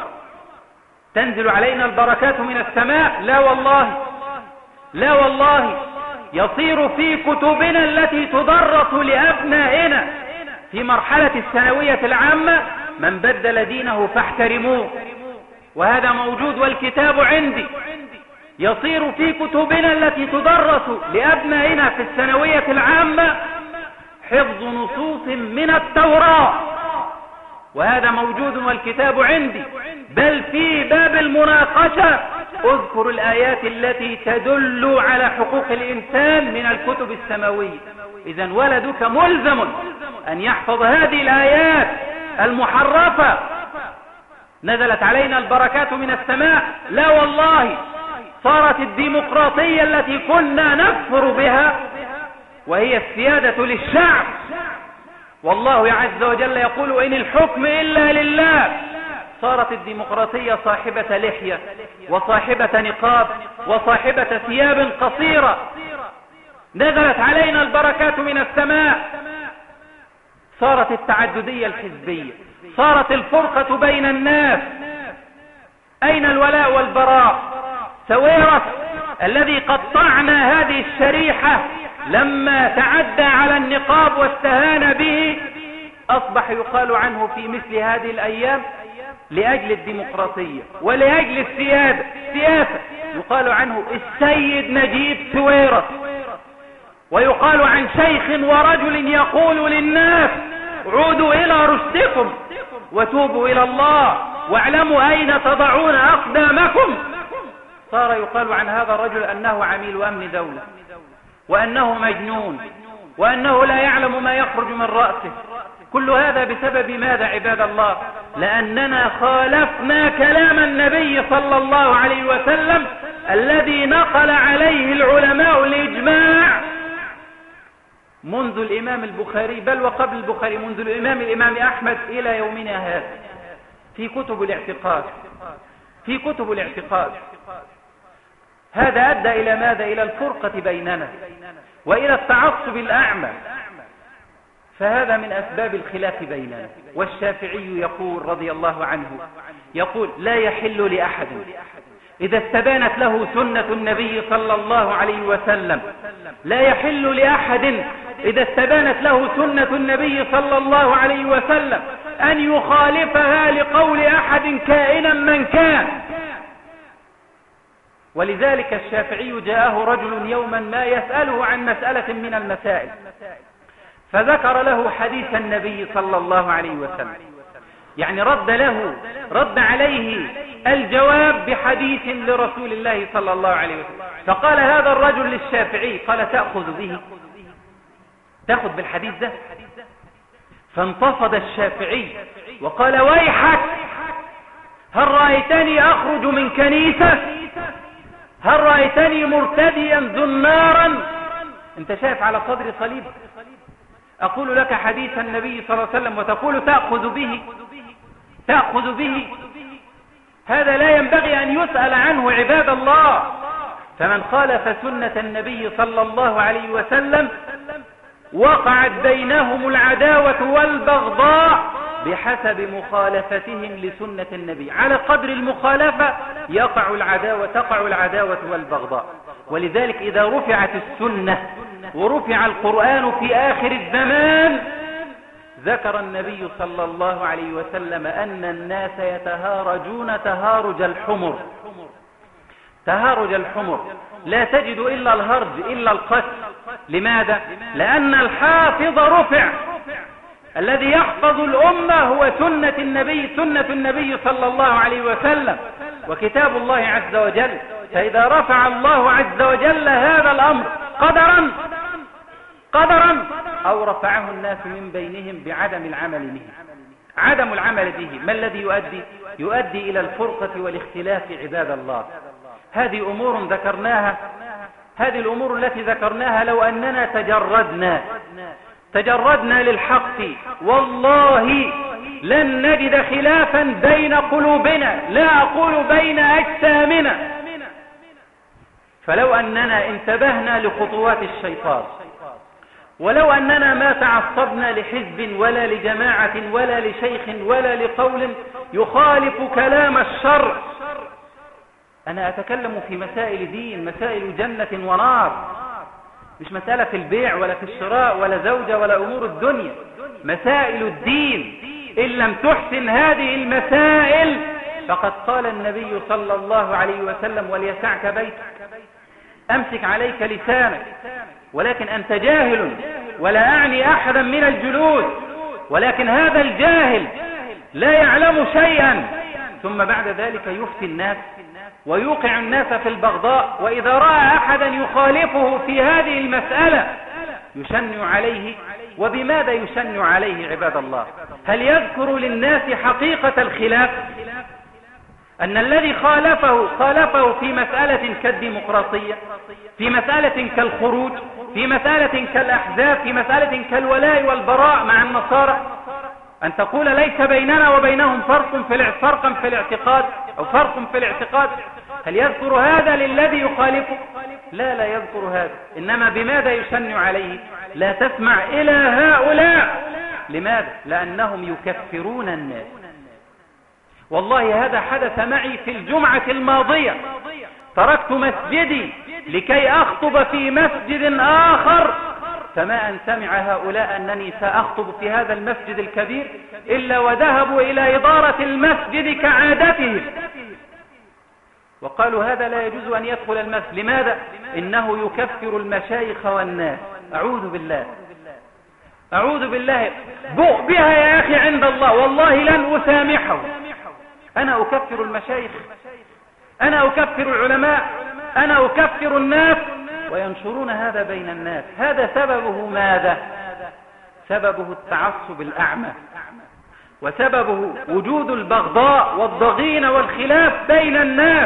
تنزل علينا البركات من السماء، لا والله لا والله. يصير في كتبنا التي تدرس لأبنائنا في مرحلة الثانوية العامة من بدل دينه فاحترموه، وهذا موجود والكتاب عندي. يصير في كتبنا التي تدرس لأبنائنا في الثانوية العامة حفظ نصوص من التوراة، وهذا موجود والكتاب عندي. بل في باب المناقشة اذكر الآيات التي تدل على حقوق الإنسان من الكتب السماوية. إذن ولدك ملزم أن يحفظ هذه الآيات المحرفة. نزلت علينا البركات من السماء، لا والله. صارت الديمقراطية التي كنا نكفر بها وهي السيادة للشعب، والله عز وجل يقول إن الحكم إلا لله. صارت الديمقراطية صاحبة لحية وصاحبة نقاب وصاحبة ثياب قصيرة. نزلت علينا البركات من السماء. صارت التعددية الحزبية، صارت الفرقة بين الناس. أين الولاء والبراء؟ سويرس الذي قطعنا هذه الشريحة لما تعدى على النقاب واستهان به أصبح يقال عنه في مثل هذه الأيام لأجل الديمقراطية ولأجل السيادة سياسة يقال عنه السيد نجيب سويرس، ويقال عن شيخ ورجل يقول للناس عودوا إلى رشدكم وتوبوا إلى الله واعلموا أين تضعون أقدامكم. صار يقال عن هذا الرجل أنه عميل أمن دولة، وأنه مجنون، وأنه لا يعلم ما يخرج من رأسه. كل هذا بسبب ماذا عباد الله؟ لأننا خالفنا كلام النبي صلى الله عليه وسلم الذي نقل عليه العلماء الإجماع منذ الإمام البخاري، بل وقبل البخاري منذ الإمام الإمام أحمد إلى يومنا هذا. في كتب الاعتقاد في كتب الاعتقاد هذا أدى إلى ماذا؟ إلى الفرقة بيننا وإلى التعصب الأعمى، فهذا من أسباب الخلاف بيننا. والشافعي يقول رضي الله عنه، يقول لا يحل لأحد إذا استبانت له سنة النبي صلى الله عليه وسلم، لا يحل لأحد إذا استبانت له سنة النبي صلى الله عليه وسلم أن يخالفها لقول أحد كائنا من كان. ولذلك الشافعي جاءه رجل يوما ما يسأله عن مسألة من المسائل، فذكر له حديث النبي صلى الله عليه وسلم، يعني رد له رد عليه الجواب بحديث لرسول الله صلى الله عليه وسلم. فقال هذا الرجل للشافعي، قال تأخذ به، تأخذ بالحديث ده؟ فانتفض الشافعي وقال ويحك، هل رأيتني أخرج من كنيسة؟ هل رأيتني مرتديا ذنارا؟ انت شايف على صدر صليب؟ أقول لك حديث النبي صلى الله عليه وسلم وتقول تأخذ به تأخذ به هذا لا ينبغي أن يسأل عنه عباد الله. فمن خالف سنة النبي صلى الله عليه وسلم وقعت بينهم العداوة والبغضاء بحسب مخالفتهم لسنة النبي، على قدر المخالفة يقع العداوة تقع العداوة والبغضاء. ولذلك إذا رفعت السنة ورفع القرآن في آخر الزمان ذكر النبي صلى الله عليه وسلم أن الناس يتهارجون تهارج الحمر، تهارج الحمر، لا تجد إلا الهرج إلا القتل. لماذا؟ لأن الحافظ رفع، الذي يحفظ الأمة هو سنة النبي سنة النبي صلى الله عليه وسلم وكتاب الله عز وجل. فإذا رفع الله عز وجل هذا الأمر قدرا قدرا أو رفعه الناس من بينهم بعدم العمل به، عدم العمل به ما الذي يؤدي؟ يؤدي إلى الفرقة والاختلاف عباد الله. هذه أمور ذكرناها، هذه الأمور التي ذكرناها لو أننا تجردنا تجردنا للحق والله لن نجد خلافا بين قلوبنا، لا أقول بين أجسامنا. فلو أننا انتبهنا لخطوات الشيطان، ولو أننا ما تعصبنا لحزب ولا لجماعة ولا لشيخ ولا لقول يخالف كلام الشرع. أنا أتكلم في مسائل دين، مسائل جنة ونار، مش مسألة في البيع ولا في الشراء ولا زوجة ولا أمور الدنيا، مسائل الدين. إن لم تحسن هذه المسائل فقد قال النبي صلى الله عليه وسلم وليسعك بيتك، أمسك عليك لسانك. ولكن أنت جاهل، ولا أعني أحدا من الجلود، ولكن هذا الجاهل لا يعلم شيئا، ثم بعد ذلك يفتي الناس ويوقع الناس في البغضاء. وإذا رأى أحدا يخالفه في هذه المسألة يشنع عليه. وبماذا يشنع عليه عباد الله؟ هل يذكر للناس حقيقة الخلاف؟ أن الذي خالفه خالفه في مسألة كالديمقراطية، في مسألة كالخروج، في مسألة كالأحزاب، في مسألة كالولاء والبراء مع النصارى، أن تقول ليس بيننا وبينهم فرق في فرقا في الاعتقاد أو فرق في الاعتقاد. هل يذكر هذا للذي يخالفه؟ لا لا يذكر هذا. إنما بماذا يشنع عليه؟ لا تسمع إلى هؤلاء. لماذا؟ لأنهم يكفرون الناس. والله هذا حدث معي في الجمعة الماضية، تركت مسجدي لكي أخطب في مسجد آخر، فما أن سمع هؤلاء أنني سأخطب في هذا المسجد الكبير إلا وذهبوا إلى إدارة المسجد كعادتهم وقالوا هذا لا يجوز أن يدخل المسجد. لماذا؟ إنه يكفر المشايخ والناس. أعوذ بالله أعوذ بالله بؤ بها يا أخي عند الله، والله لن أسامحه. أنا أكفر المشايخ، أنا أكفر العلماء، أنا أكفر الناس، وينشرون هذا بين الناس. هذا سببه ماذا؟ سببه التعصب الأعمى، وسببه وجود البغضاء والضغين والخلاف بين الناس.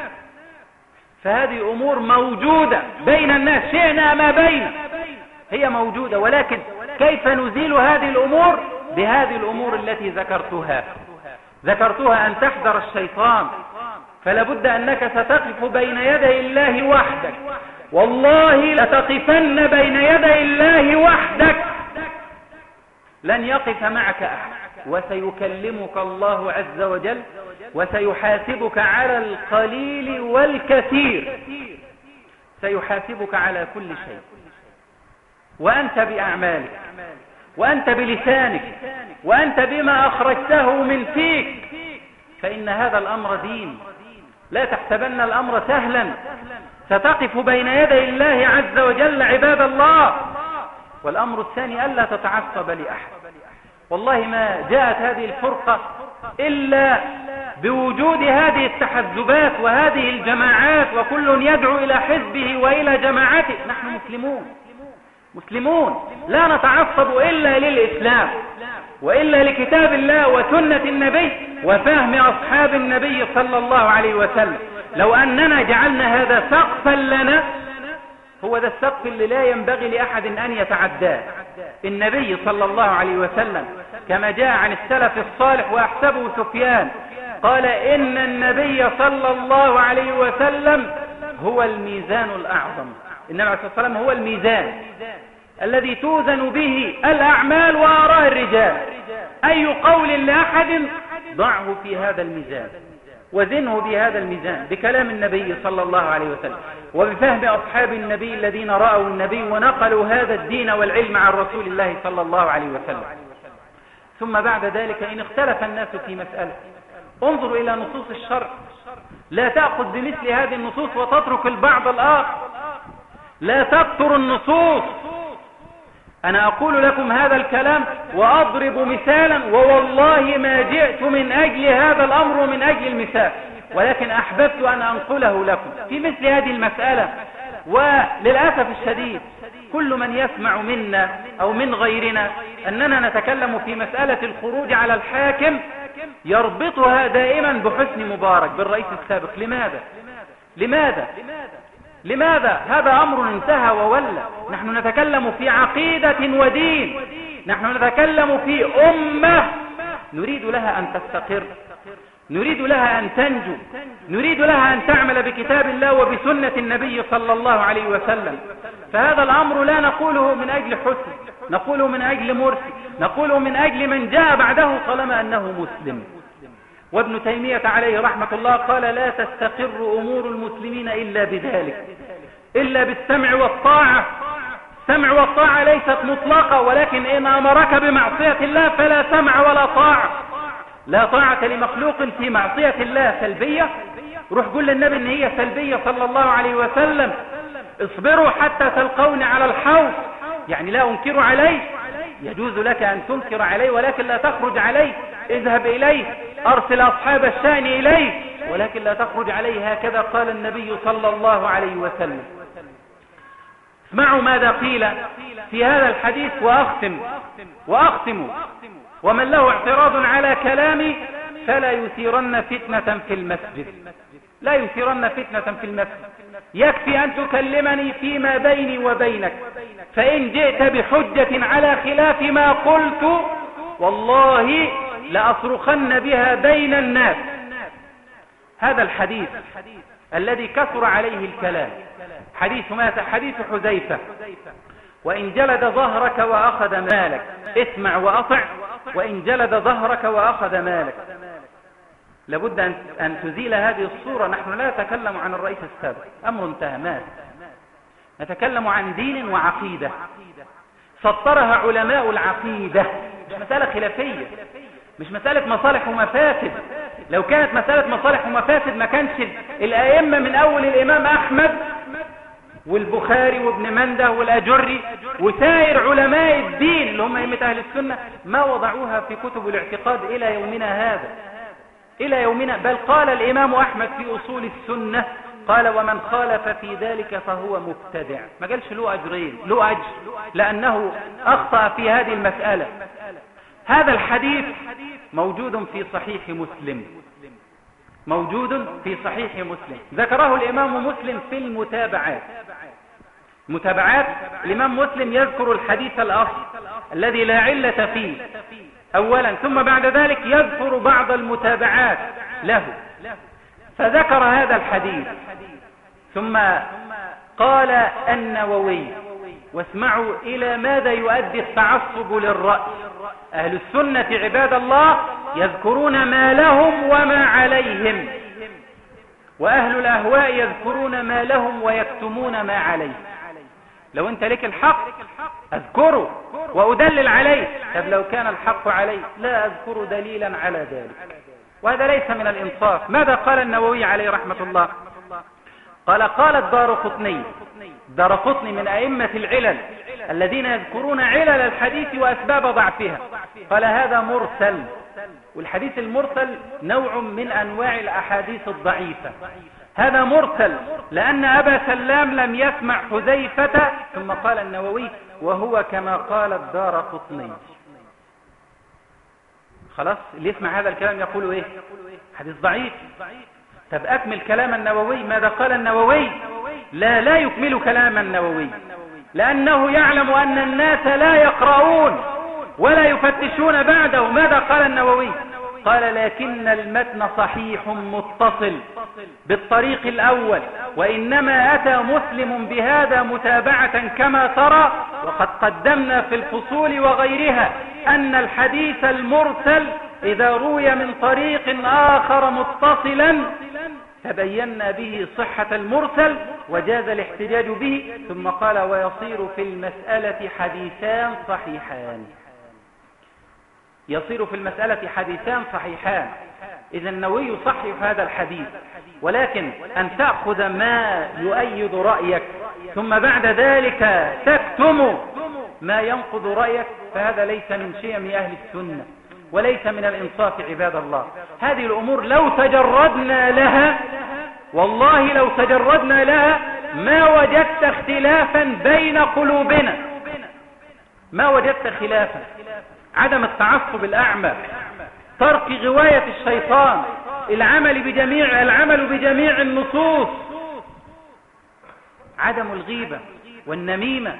فهذه أمور موجودة بين الناس، شئنا ما بين هي موجودة، ولكن كيف نزيل هذه الأمور؟ بهذه الأمور التي ذكرتها. ذكرتها أن تحذر الشيطان، فلا بد أنك ستقف بين يدي الله وحدك، والله لتقفن بين يدي الله وحدك، لن يقف معك أحد، وسيكلمك الله عز وجل وسيحاسبك على القليل والكثير، سيحاسبك على كل شيء، وأنت بأعمالك، وأنت بلسانك، وأنت بما أخرجته من فيك، فإن هذا الأمر دين، لا تحسبن الأمر سهلا، ستقف بين يدي الله عز وجل عباد الله. والأمر الثاني ألا تتعصب لأحد، والله ما جاءت هذه الفرقة إلا بوجود هذه التحزبات وهذه الجماعات، وكل يدعو إلى حزبه وإلى جماعته. نحن مسلمون مسلمون لا نتعصب إلا للإسلام وإلا لكتاب الله وسنة النبي وفهم أصحاب النبي صلى الله عليه وسلم. لو أننا جعلنا هذا سقفا لنا، هو ذا السقف اللي لا ينبغي لأحد أن يتعداه. النبي صلى الله عليه وسلم كما جاء عن السلف الصالح وأحسبه سفيان قال إن النبي صلى الله عليه وسلم هو الميزان الأعظم. النبي عليه الصلاة والسلام هو الميزان الذي توزن به الأعمال وآراء الرجال، أي قول لأحد ضعه في هذا الميزان، وزنه بهذا الميزان بكلام النبي صلى الله عليه وسلم وبفهم أصحاب النبي الذين رأوا النبي ونقلوا هذا الدين والعلم عن رسول الله صلى الله عليه وسلم. ثم بعد ذلك إن اختلف الناس في مسألة، انظروا إلى نصوص الشرع، لا تأخذ بمثل هذه النصوص وتترك البعض الآخر، لا تكثر النصوص. أنا أقول لكم هذا الكلام وأضرب مثالا، ووالله ما جئت من أجل هذا الأمر ومن أجل المثال، ولكن أحببت أن أنقله لكم في مثل هذه المسألة. وللأسف الشديد كل من يسمع منا أو من غيرنا أننا نتكلم في مسألة الخروج على الحاكم يربطها دائما بحسني مبارك بالرئيس السابق. لماذا؟ لماذا؟ لماذا؟ هذا أمر انتهى وولى. نحن نتكلم في عقيدة ودين، نحن نتكلم في أمة نريد لها أن تستقر، نريد لها أن تنجو، نريد لها أن تعمل بكتاب الله وبسنة النبي صلى الله عليه وسلم. فهذا الأمر لا نقوله من أجل حسن، نقوله من أجل مرسي، نقوله من أجل من جاء بعده طالما أنه مسلم. وابن تيمية عليه رحمة الله قال لا تستقر أمور المسلمين إلا بذلك، إلا بالسمع والطاعة. السمع والطاعة ليست مطلقة، ولكن إن أمرك بمعصية الله فلا سمع ولا طاعة. لا طاعة لمخلوق في معصية الله سلبية، روح قل للنبي إن هي سلبية صلى الله عليه وسلم. اصبروا حتى تلقوني على الحوض، يعني لا أنكر عليه، يجوز لك أن تنكر عليه ولكن لا تخرج عليه. اذهب إليه، أرسل أصحاب الشأن إليه، ولكن لا تخرج عليه. هكذا قال النبي صلى الله عليه وسلم. اسمعوا ماذا قيل في هذا الحديث وأختم وأختم ومن له اعتراض على كلامي فلا يثيرن فتنة في المسجد، لا يثيرن فتنة في المسجد. يكفي أن تكلمني فيما بيني وبينك، فإن جئت بحجة على خلاف ما قلت والله لأصرخن بها بين الناس. هذا الحديث الذي كثر عليه الكلام حديث مات حديث حذيفة، وإن جلد ظهرك وأخذ مالك، اسمع وأطع، وإن جلد ظهرك وأخذ مالك. لابد أن, أن تزيل هذه الصورة. نحن لا نتكلم عن الرئيس السابق، أمر انتهى مات، نتكلم عن دين وعقيدة سطرها علماء العقيدة، مش مسألة خلافية، مش مسألة مصالح ومفاسد. لو كانت مسألة مصالح ومفاسد ما كانش الأئمة من أول الإمام أحمد والبخاري وابن منده والأجري وسائر علماء الدين اللي هم أئمة أهل السنة ما وضعوها في كتب الاعتقاد إلى يومنا هذا، إلى يومنا. بل قال الإمام أحمد في أصول السنة قال ومن خالف في ذلك فهو مبتدع. ما قالش له أجرين، له أجر لأنه أخطأ في هذه المسألة. هذا الحديث موجود في صحيح مسلم، موجود في صحيح مسلم، ذكره الإمام مسلم في المتابعات. متابعات الإمام مسلم يذكر الحديث الأصل الذي لا علة فيه، أولا، ثم بعد ذلك يذكر بعض المتابعات له، فذكر هذا الحديث. ثم قال النووي، واسمعوا إلى ماذا يؤدي التعصب للرأي. أهل السنة عباد الله يذكرون ما لهم وما عليهم، وأهل الأهواء يذكرون ما لهم ويكتمون ما عليه. لو أنت لك الحق أذكره وأدلل عليه، طب لو كان الحق عليه لا أذكر دليلا على ذلك، وهذا ليس من الإنصاف. ماذا قال النووي عليه رحمة الله؟ قال قال الدارقطني، الدارقطني من أئمة العلل الذين يذكرون علل الحديث وأسباب ضعفها، قال هذا مرسل، والحديث المرسل نوع من أنواع الأحاديث الضعيفة. هذا مرسل لأن أبا سلام لم يسمع حذيفة. ثم قال النووي وهو كما قال الدارقطني. خلاص، اللي يسمع هذا الكلام يقول ايه؟ حديث ضعيف. طب أكمل كلام النووي. ماذا قال النووي؟ لا لا يكمل كلام النووي، لأنه يعلم أن الناس لا يقرؤون ولا يفتشون بعده. ماذا قال النووي؟ قال لكن المتن صحيح متصل بالطريق الأول، وإنما أتى مسلم بهذا متابعة كما ترى، وقد قدمنا في الفصول وغيرها أن الحديث المرسل إذا روي من طريق آخر متصلا تبينا به صحة المرسل وجاز الاحتجاج به. ثم قال ويصير في المسألة حديثان صحيحان. يصير في المسألة حديثان صحيحان. إذا النووي يصحح هذا الحديث، ولكن أن تأخذ ما يؤيد رأيك ثم بعد ذلك تكتم ما ينقض رأيك، فهذا ليس من شيم أهل السنة وليس من الإنصاف عباد الله. هذه الأمور لو تجردنا لها، والله لو تجردنا لها ما وجدت اختلافا بين قلوبنا، ما وجدت خلافا. عدم التعصب الأعمى، ترك غواية الشيطان، العمل بجميع العمل بجميع النصوص، عدم الغيبة والنميمة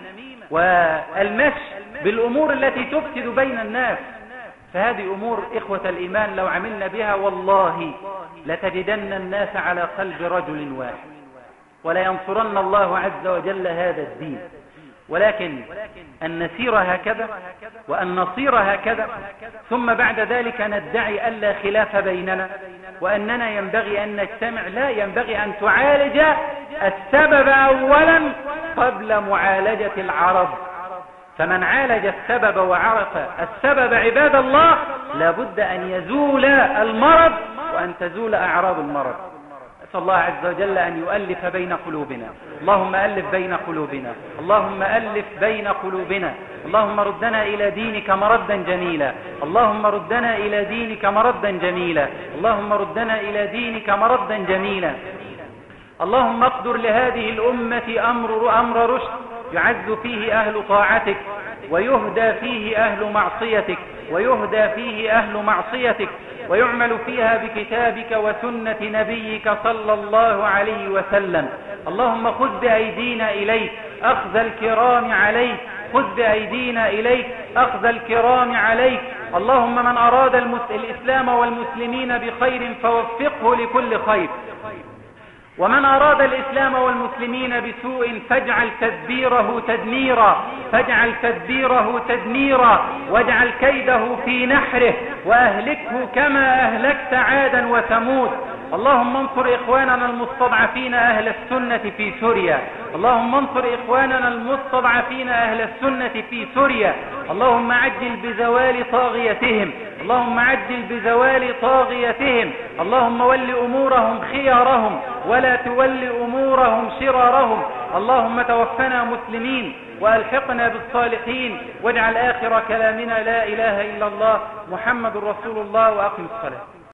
والمشي بالأمور التي تفسد بين الناس. فهذه أمور إخوة الإيمان لو عملنا بها والله لتجدن الناس على قلب رجل واحد، ولا ينصرن الله عز وجل هذا الدين. ولكن أن نسير هكذا وأن نصير هكذا، ثم بعد ذلك ندعي ألا خلاف بيننا وأننا ينبغي أن نجتمع، لا، ينبغي أن تعالج السبب أولا قبل معالجة العرض. فمن عالج السبب وعرف السبب عباد الله لابد أن يزول المرض وأن تزول أعراض المرض. أسأل الله عز وجل أن يؤلف بين قلوبنا. اللهم ألف بين قلوبنا، اللهم ألف بين قلوبنا، اللهم ردنا إلى دينك مردا جميلا، اللهم ردنا إلى دينك مردا جميلا، اللهم ردنا إلى دينك مردا جميلا. اللهم اقدر لهذه الأمة أمر أمر رشد يعز فيه أهل طاعتك ويهدى فيه أهل معصيتك ويهدى فيه أهل معصيتك ويعمل فيها بكتابك وسنة نبيك صلى الله عليه وسلم. اللهم خذ بأيدينا إليك أخذ الكرام عليك، خذ بأيدينا إليك أخذ الكرام عليك. اللهم من أراد الإسلام والمسلمين بخير فوفقه لكل خير، ومن أراد الإسلام والمسلمين بسوء فاجعل تدبيره تدميرا، فاجعل تدبيره تدميرا، واجعل كيده في نحره وأهلكه كما أهلكت عادا وثمود. اللهم انصر إخواننا المستضعفين أهل السنة في سوريا، اللهم انصر إخواننا المستضعفين أهل السنة في سوريا. اللهم عجل بزوال طاغيتهم، اللهم عجل بزوال طاغيتهم. اللهم ول أمورهم خيارهم ولا تول أمورهم شرارهم. اللهم توفنا مسلمين وألحقنا بالصالحين، واجعل آخر كلامنا لا إله إلا الله محمد رسول الله، وأقم الصلاة.